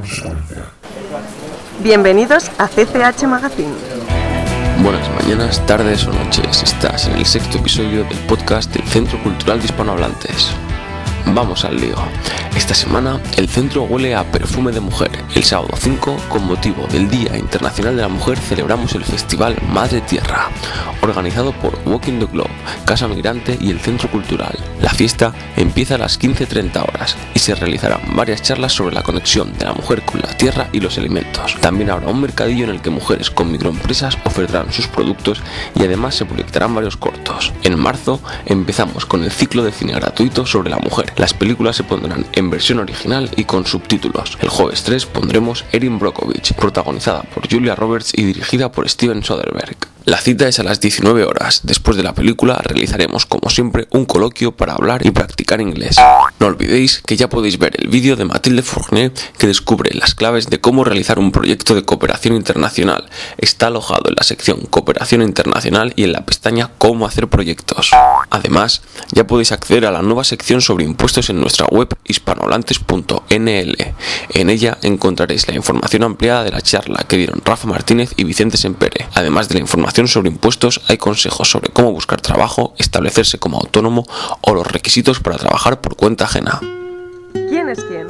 Bienvenidos a CCH Magazine. Buenas mañanas, tardes o noches. Estás en el 6º episodio del podcast del Centro Cultural de Hispanohablantes. Vamos al lío. Esta semana el centro huele a perfume de mujer. El sábado 5, con motivo del Día Internacional de la Mujer, celebramos el Festival Madre Tierra, organizado por Walking the Globe, Casa Migrante y el Centro Cultural. La fiesta empieza a las 15:30 horas y se realizarán varias charlas sobre la conexión de la mujer con la tierra y los alimentos. También habrá un mercadillo en el que mujeres con microempresas ofertarán sus productos y además se proyectarán varios cortos. En marzo empezamos con el ciclo de cine gratuito sobre la mujer. Las películas se pondrán en versión original y con subtítulos. El jueves 3 pondremos Erin Brockovich, protagonizada por Julia Roberts y dirigida por Steven Soderbergh. La cita es a las 19 horas. Después de la película realizaremos, como siempre, un coloquio para hablar y practicar inglés. No olvidéis que ya podéis ver el vídeo de Mathilde Fournier, que descubre las claves de cómo realizar un proyecto de cooperación internacional. Está alojado en la sección Cooperación Internacional y en la pestaña Cómo hacer proyectos. Además, ya podéis acceder a la nueva sección sobre impuestos en nuestra web hispanohablantes.nl. En ella encontraréis la información ampliada de la charla que dieron Rafa Martínez y Vicente Sempere. Además de la información sobre impuestos, hay consejos sobre cómo buscar trabajo, establecerse como autónomo o los requisitos para trabajar por cuenta ajena. ¿Quién es quién?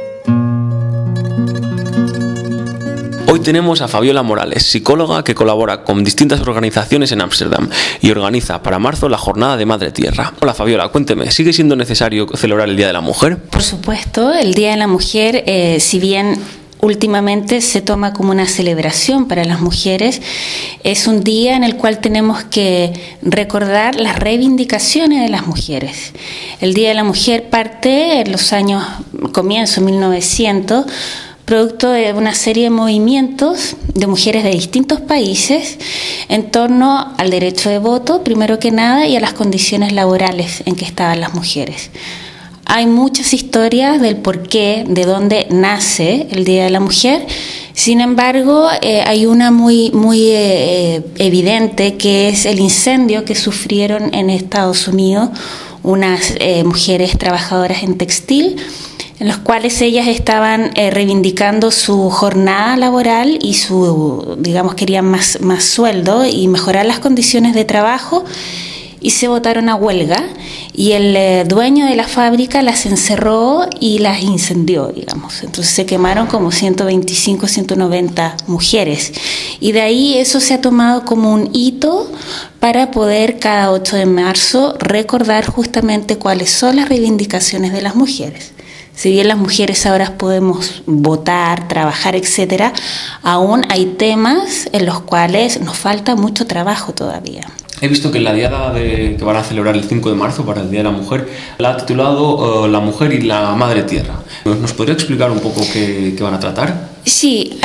Hoy tenemos a Fabiola Morales, psicóloga que colabora con distintas organizaciones en Ámsterdam y organiza para marzo la Jornada de Madre Tierra. Hola Fabiola, cuénteme, ¿sigue siendo necesario celebrar el Día de la Mujer? Por supuesto, el Día de la Mujer, si bien últimamente se toma como una celebración para las mujeres, es un día en el cual tenemos que recordar las reivindicaciones de las mujeres. El Día de la Mujer parte en los años, comienzo 1900, producto de una serie de movimientos de mujeres de distintos países en torno al derecho de voto, primero que nada, y a las condiciones laborales en que estaban las mujeres. Hay muchas historias del porqué, de dónde nace el Día de la Mujer. Sin embargo, hay una muy evidente, que es el incendio que sufrieron en Estados Unidos unas mujeres trabajadoras en textil, en los cuales ellas estaban reivindicando su jornada laboral y querían más sueldo y mejorar las condiciones de trabajo, y se votaron a huelga, y el dueño de la fábrica las encerró y las incendió, digamos. Entonces se quemaron como 125, 190 mujeres, y de ahí eso se ha tomado como un hito para poder cada 8 de marzo recordar justamente cuáles son las reivindicaciones de las mujeres. Si bien las mujeres ahora podemos votar, trabajar, etcétera, aún hay temas en los cuales nos falta mucho trabajo todavía. He visto que en la diada que van a celebrar el 5 de marzo para el Día de la Mujer la ha titulado La Mujer y la Madre Tierra. ¿Nos podría explicar un poco qué van a tratar? Sí,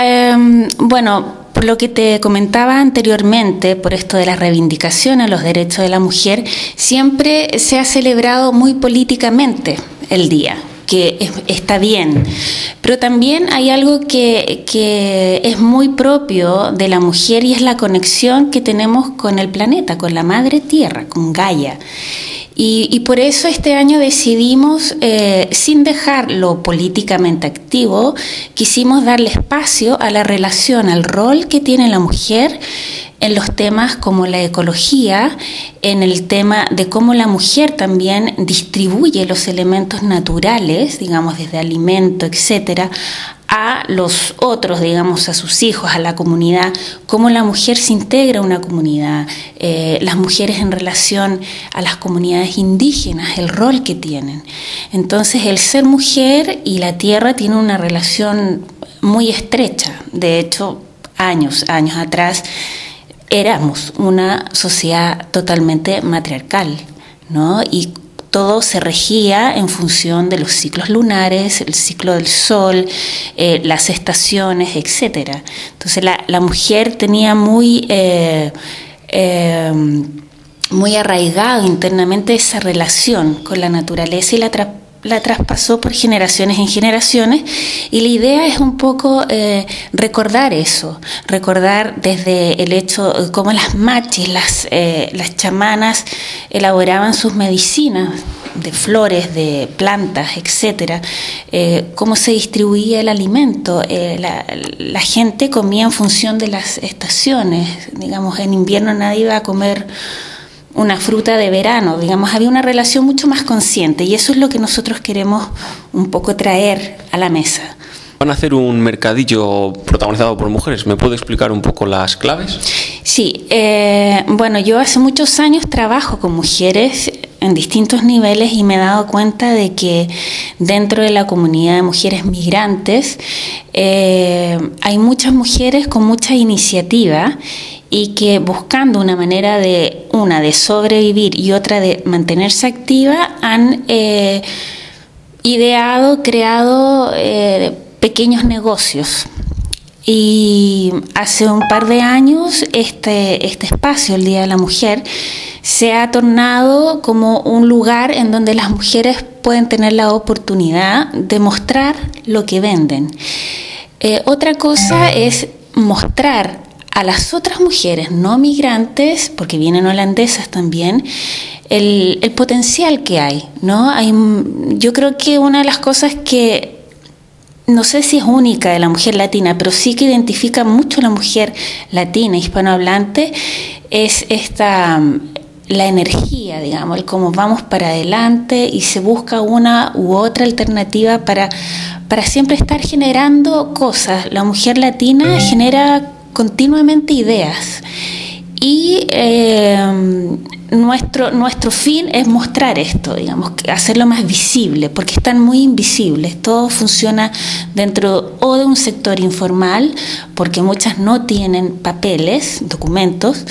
por lo que te comentaba anteriormente, por esto de la reivindicación a los derechos de la mujer, siempre se ha celebrado muy políticamente el día, que está bien, pero también hay algo que es muy propio de la mujer, y es la conexión que tenemos con el planeta, con la madre tierra, con Gaia. Y por eso este año decidimos, sin dejarlo políticamente activo, quisimos darle espacio a la relación, al rol que tiene la mujer en los temas como la ecología, en el tema de cómo la mujer también distribuye los elementos naturales, digamos desde alimento, etcétera, a los otros, digamos a sus hijos, a la comunidad, cómo la mujer se integra a una comunidad, las mujeres en relación a las comunidades indígenas, el rol que tienen. Entonces el ser mujer y la tierra tienen una relación muy estrecha. De hecho, años atrás, éramos una sociedad totalmente matriarcal, ¿no? Y todo se regía en función de los ciclos lunares, el ciclo del sol, las estaciones, etcétera. Entonces la mujer tenía muy arraigado internamente esa relación con la naturaleza, y la traspasó por generaciones en generaciones, y la idea es un poco recordar eso, recordar desde el hecho cómo las machis, las chamanas elaboraban sus medicinas flores, de plantas, etcétera, cómo se distribuía el alimento. La gente comía en función de las estaciones. Digamos, en invierno nadie iba a comer una fruta de verano. Digamos, había una relación mucho más consciente, y eso es lo que nosotros queremos un poco traer a la mesa. Van a hacer un mercadillo protagonizado por mujeres. ¿Me puede explicar un poco las claves? Sí, bueno, yo hace muchos años trabajo con mujeres en distintos niveles y me he dado cuenta de que dentro de la comunidad de mujeres migrantes hay muchas mujeres con mucha iniciativa y que buscando una manera de sobrevivir y otra de mantenerse activa han ideado, creado pequeños negocios. Y hace un par de años este espacio, el Día de la Mujer, se ha tornado como un lugar en donde las mujeres pueden tener la oportunidad de mostrar lo que venden. Otra cosa es mostrar a las otras mujeres no migrantes, porque vienen holandesas también, el potencial que hay, ¿no? Yo creo que una de las cosas que no sé si es única de la mujer latina, pero sí que identifica mucho a la mujer latina, hispanohablante, es la energía, digamos, el cómo vamos para adelante y se busca una u otra alternativa para siempre estar generando cosas. La mujer latina genera continuamente ideas y nuestro fin es mostrar esto, digamos, hacerlo más visible, porque están muy invisibles. Todo funciona dentro o de un sector informal, porque muchas no tienen papeles, documentos,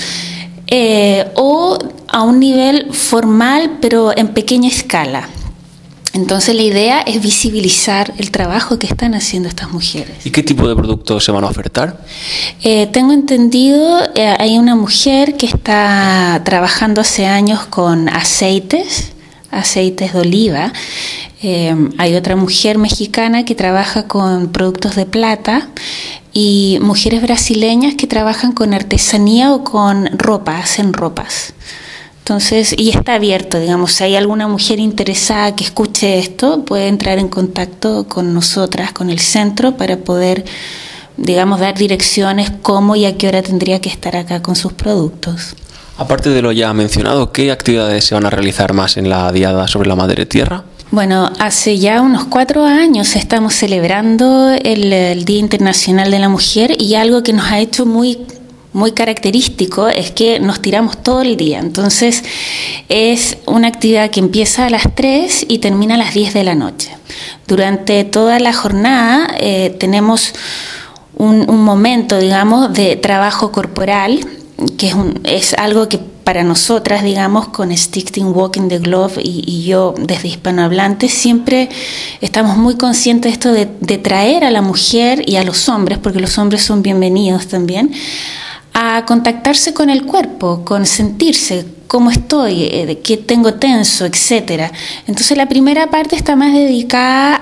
o a un nivel formal, pero en pequeña escala. Entonces la idea es visibilizar el trabajo que están haciendo estas mujeres. ¿Y qué tipo de productos se van a ofertar? Tengo entendido, hay una mujer que está trabajando hace años con aceites de oliva. Hay otra mujer mexicana que trabaja con productos de plata y mujeres brasileñas que trabajan con artesanía o con ropa, hacen ropas. Entonces, y está abierto, digamos, si hay alguna mujer interesada que escuche esto, puede entrar en contacto con nosotras, con el centro, para poder, digamos, dar direcciones cómo y a qué hora tendría que estar acá con sus productos. Aparte de lo ya mencionado, ¿qué actividades se van a realizar más en la Diada sobre la Madre Tierra? Bueno, hace ya unos 4 años estamos celebrando el Día Internacional de la Mujer, y algo que nos ha hecho muy característico es que nos tiramos todo el día. Entonces es una actividad que empieza a las 3 y termina a las 10 de la noche. Durante toda la jornada tenemos un momento, digamos, de trabajo corporal, que es algo que para nosotras, digamos, con Stichting Walking the Globe y yo desde hispanohablantes, siempre estamos muy conscientes de esto de traer a la mujer y a los hombres, porque los hombres son bienvenidos también, a contactarse con el cuerpo, con sentirse cómo estoy, qué tengo tenso, etcétera. Entonces la primera parte está más dedicada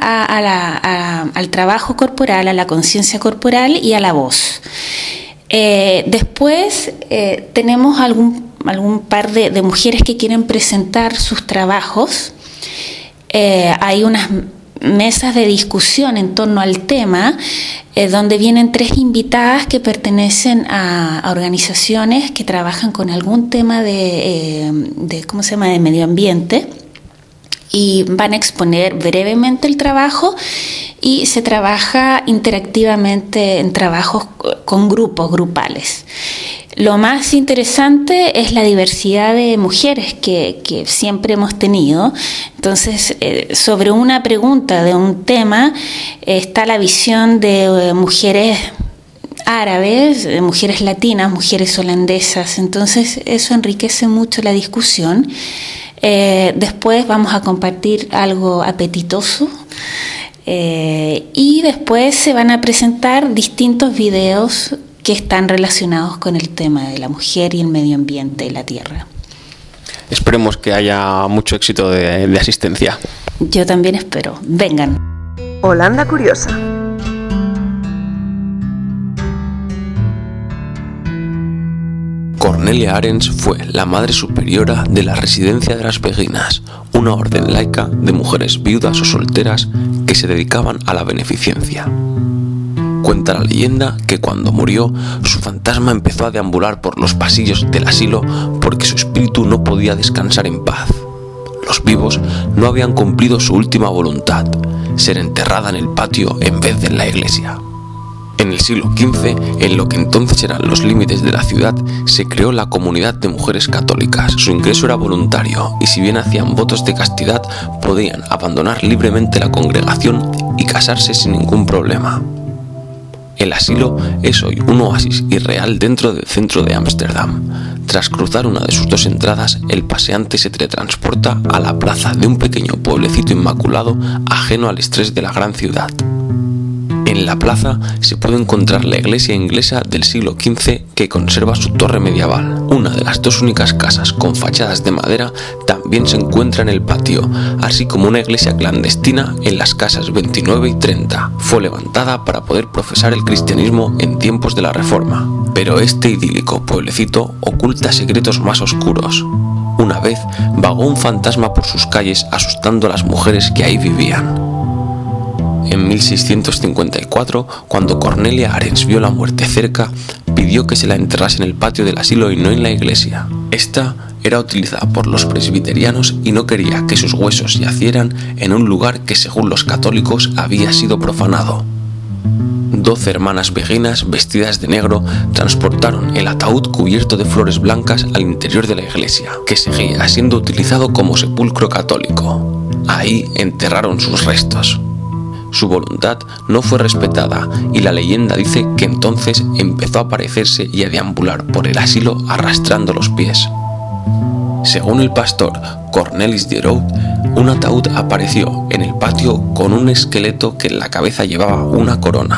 al trabajo corporal, a la conciencia corporal y a la voz. Después tenemos algún par de mujeres que quieren presentar sus trabajos. Hay unas mesas de discusión en torno al tema, donde vienen 3 invitadas que pertenecen a organizaciones que trabajan con algún tema de medio ambiente, y van a exponer brevemente el trabajo, y se trabaja interactivamente en trabajos con grupos grupales. Lo más interesante es la diversidad de mujeres que siempre hemos tenido. Entonces, sobre una pregunta de un tema, está la visión de mujeres árabes, de mujeres latinas, mujeres holandesas. Entonces, eso enriquece mucho la discusión. Después vamos a compartir algo apetitoso. Y después se van a presentar distintos videos que están relacionados con el tema de la mujer y el medio ambiente y la tierra. Esperemos que haya mucho éxito de asistencia. Yo también espero. Vengan. Holanda Curiosa. Cornelia Arends fue la madre superiora de la Residencia de las Beguinas, una orden laica de mujeres viudas o solteras que se dedicaban a la beneficencia. Cuenta la leyenda que cuando murió, su fantasma empezó a deambular por los pasillos del asilo porque su espíritu no podía descansar en paz. Los vivos no habían cumplido su última voluntad, ser enterrada en el patio en vez de en la iglesia. En el siglo XV, en lo que entonces eran los límites de la ciudad, se creó la Comunidad de Mujeres Católicas. Su ingreso era voluntario y si bien hacían votos de castidad, podían abandonar libremente la congregación y casarse sin ningún problema. El asilo es hoy un oasis irreal dentro del centro de Ámsterdam. Tras cruzar una de sus dos entradas, el paseante se teletransporta a la plaza de un pequeño pueblecito inmaculado ajeno al estrés de la gran ciudad. En la plaza se puede encontrar la iglesia inglesa del siglo XV que conserva su torre medieval. Una de las dos únicas casas con fachadas de madera también se encuentra en el patio, así como una iglesia clandestina en las casas 29 y 30. Fue levantada para poder profesar el cristianismo en tiempos de la Reforma. Pero este idílico pueblecito oculta secretos más oscuros. Una vez vagó un fantasma por sus calles asustando a las mujeres que ahí vivían. En 1654, cuando Cornelia Arends vio la muerte cerca, pidió que se la enterrase en el patio del asilo y no en la iglesia. Esta era utilizada por los presbiterianos y no quería que sus huesos yacieran en un lugar que, según los católicos, había sido profanado. 12 hermanas beguinas vestidas de negro transportaron el ataúd cubierto de flores blancas al interior de la iglesia, que seguía siendo utilizado como sepulcro católico. Ahí enterraron sus restos. Su voluntad no fue respetada y la leyenda dice que entonces empezó a aparecerse y a deambular por el asilo arrastrando los pies. Según el pastor Cornelis de Rode, un ataúd apareció en el patio con un esqueleto que en la cabeza llevaba una corona.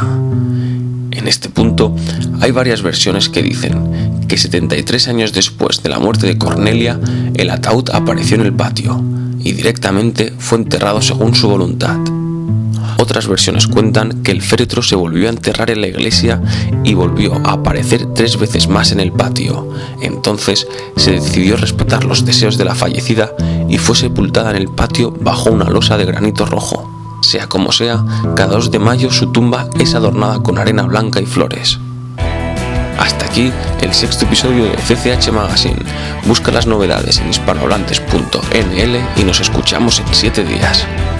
En este punto hay varias versiones que dicen que 73 años después de la muerte de Cornelia, el ataúd apareció en el patio y directamente fue enterrado según su voluntad. Otras versiones cuentan que el féretro se volvió a enterrar en la iglesia y volvió a aparecer 3 veces más en el patio. Entonces se decidió respetar los deseos de la fallecida y fue sepultada en el patio bajo una losa de granito rojo. Sea como sea, cada 2 de mayo su tumba es adornada con arena blanca y flores. Hasta aquí el 6º episodio de CCH Magazine. Busca las novedades en hispanohablantes.nl y nos escuchamos en 7 días.